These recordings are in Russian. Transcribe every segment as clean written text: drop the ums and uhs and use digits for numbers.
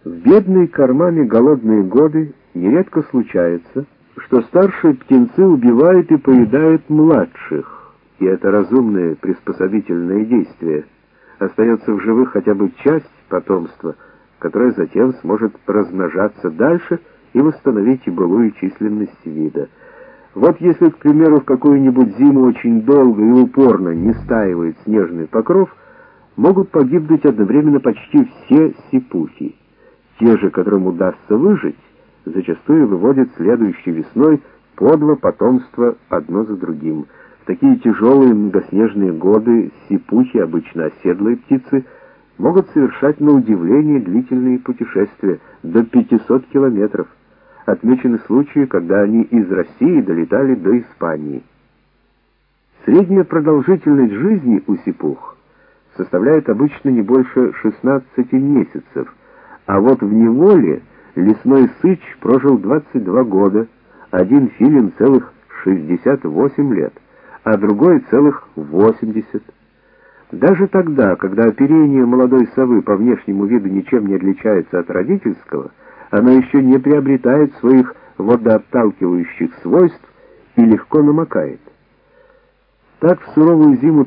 В бедные кормами голодные годы нередко случается, что старшие птенцы убивают и поедают младших, и это разумное приспособительное действие. Остается в живых хотя бы часть потомства, которая затем сможет размножаться дальше и восстановить и былую численность вида. Вот если, к примеру, в какую-нибудь зиму очень долго и упорно не стаивает снежный покров, могут погибнуть одновременно почти все сипухи. Те же, которым удастся выжить, зачастую выводят следующей весной по два потомства одно за другим. В такие тяжелые многоснежные годы сипухи, обычно оседлые птицы, могут совершать на удивление длительные путешествия до 500 километров. Отмечены случаи, когда они из России долетали до Испании. Средняя продолжительность жизни у сипух составляет обычно не больше 16 месяцев, а вот в неволе лесной сыч прожил 22 года, один филин целых 68 лет, а другой целых 80. Даже тогда, когда оперение молодой совы по внешнему виду ничем не отличается от родительского, оно еще не приобретает своих водоотталкивающих свойств и легко намокает. Так, в суровую зиму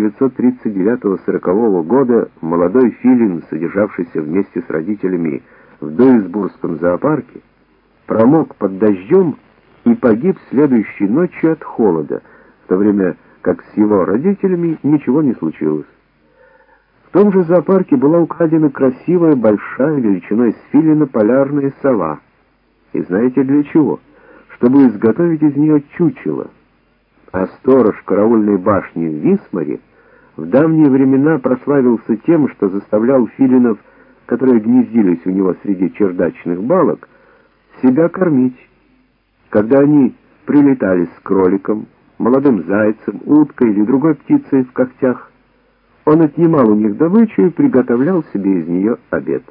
1939-40 года молодой филин, содержавшийся вместе с родителями в Дуйсбургском зоопарке, промок под дождем и погиб следующей ночью от холода, в то время как с его родителями ничего не случилось. В том же зоопарке была украдена красивая, большая, величиной с филина полярная сова. И знаете для чего? Чтобы изготовить из нее чучело. А сторож караульной башни в Висмаре в давние времена прославился тем, что заставлял филинов, которые гнездились у него среди чердачных балок, себя кормить. Когда они прилетали с кроликом, молодым зайцем, уткой или другой птицей в когтях, он отнимал у них добычу и приготовлял себе из нее обед.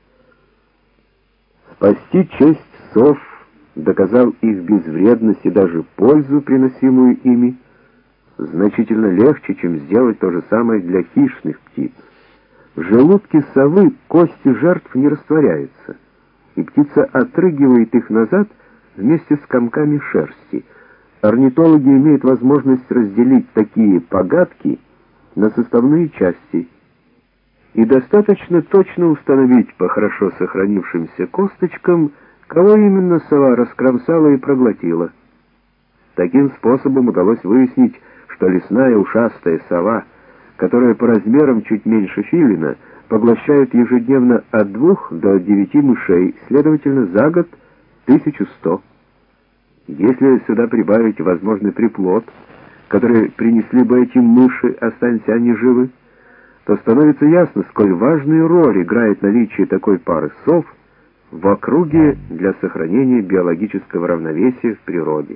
Спасти честь сов, доказал их безвредность и даже пользу, приносимую ими, значительно легче, чем сделать то же самое для хищных птиц. В желудке совы кости жертв не растворяются, и птица отрыгивает их назад вместе с комками шерсти. Орнитологи имеют возможность разделить такие погадки на составные части и достаточно точно установить по хорошо сохранившимся косточкам, кого именно сова раскромсала и проглотила. Таким способом удалось выяснить, что лесная ушастая сова, которая по размерам чуть меньше филина, поглощает ежедневно от 2 до 9 мышей, следовательно, за год 1100. Если сюда прибавить возможный приплод, который принесли бы эти мыши, останься они живы, то становится ясно, сколь важную роль играет наличие такой пары сов в округе для сохранения биологического равновесия в природе.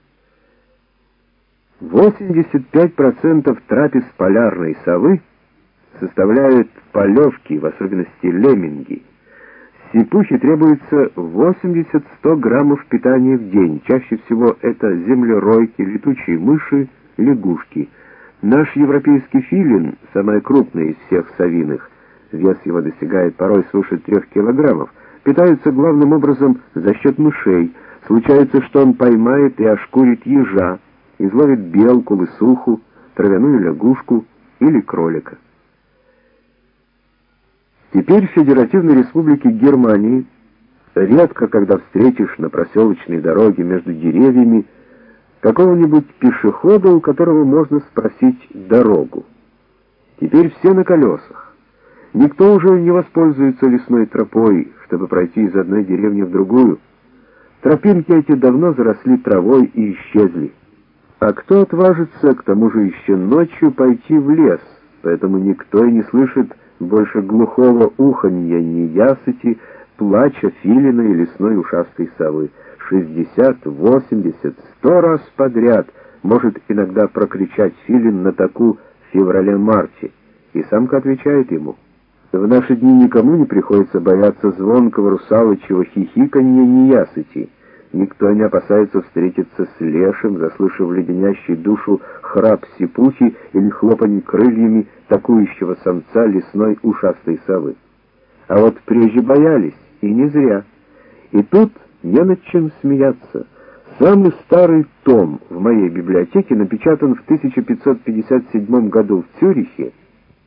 85% трапез полярной совы составляют полевки, в особенности лемминги. Сипухе требуется 80-100 граммов питания в день. Чаще всего это землеройки, летучие мыши, лягушки. Наш европейский филин, самый крупный из всех совиных, вес его достигает порой свыше 3 килограммов, питается главным образом за счет мышей. Случается, что он поймает и ошкурит ежа, изловит белку, лысуху, травяную лягушку или кролика. Теперь в Федеративной Республике Германии редко, когда встретишь на проселочной дороге между деревьями какого-нибудь пешехода, у которого можно спросить дорогу. Теперь все на колесах. Никто уже не воспользуется лесной тропой, чтобы пройти из одной деревни в другую. Тропинки эти давно заросли травой и исчезли. А кто отважится, к тому же еще ночью, пойти в лес? Поэтому никто и не слышит больше глухого уханья неясыти, плача филина и лесной ушастой совы. 60, 80, 100 раз подряд может иногда прокричать филин на таку в феврале-марте, и самка отвечает ему. В наши дни никому не приходится бояться звонкого русалочьего хихиканья неясыти. Никто не опасается встретиться с лешим, заслышав леденящий душу храп сипухи или хлопанье крыльями такующего самца лесной ушастой совы. А вот прежде боялись, и не зря. И тут не над чем смеяться. Самый старый том в моей библиотеке напечатан в 1557 году в Цюрихе,